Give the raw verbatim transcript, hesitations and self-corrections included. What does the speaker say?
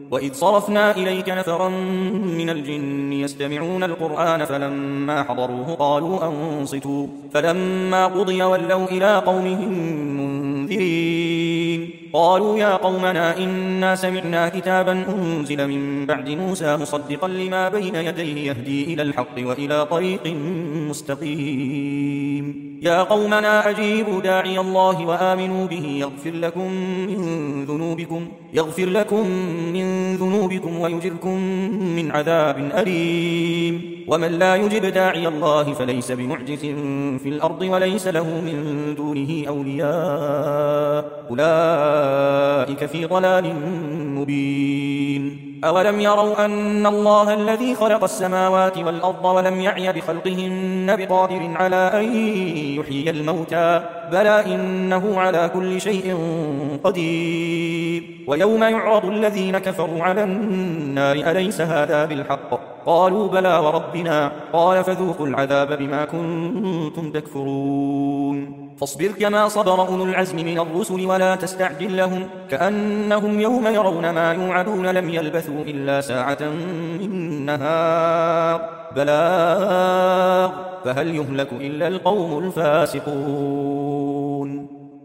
وإذ صرفنا إليك نفرا من الجن يستمعون القرآن فلما حضروه قالوا أنصتوا فلما قضي ولوا إلى قومهم منذرين قالوا يا قومنا إنا سمعنا كتابا أنزل من بعد موسى مصدقا لما بين يديه يهدي إلى الحق وإلى طريق مستقيم يا قومنا أجيبوا داعي الله وآمنوا به يغفر لكم من ذنوبكم يغفر لكم من ذنوبكم ويجركم من عذاب أليم ومن لا يجب داعي الله فليس بمعجز في الأرض وليس له من دونه أولياء أولئك في ضلال مبين أولم يروا أن الله الذي خلق السماوات والأرض ولم يعي بخلقهن بقادر على أن يحيي الموتى بلى إنه على كل شيء قدير ويوم يعرض الذين كفروا على النار أليس هذا بالحق قالوا بلى وربنا قال فذوقوا العذاب بما كنتم تكفرون فاصبر كما صبر أولو العزم من الرسل ولا تستعجل لهم كأنهم يوم يرون ما يوعدون لم يلبثوا إلا ساعة من نهار بلاغ فهل يهلك إلا القوم الفاسقون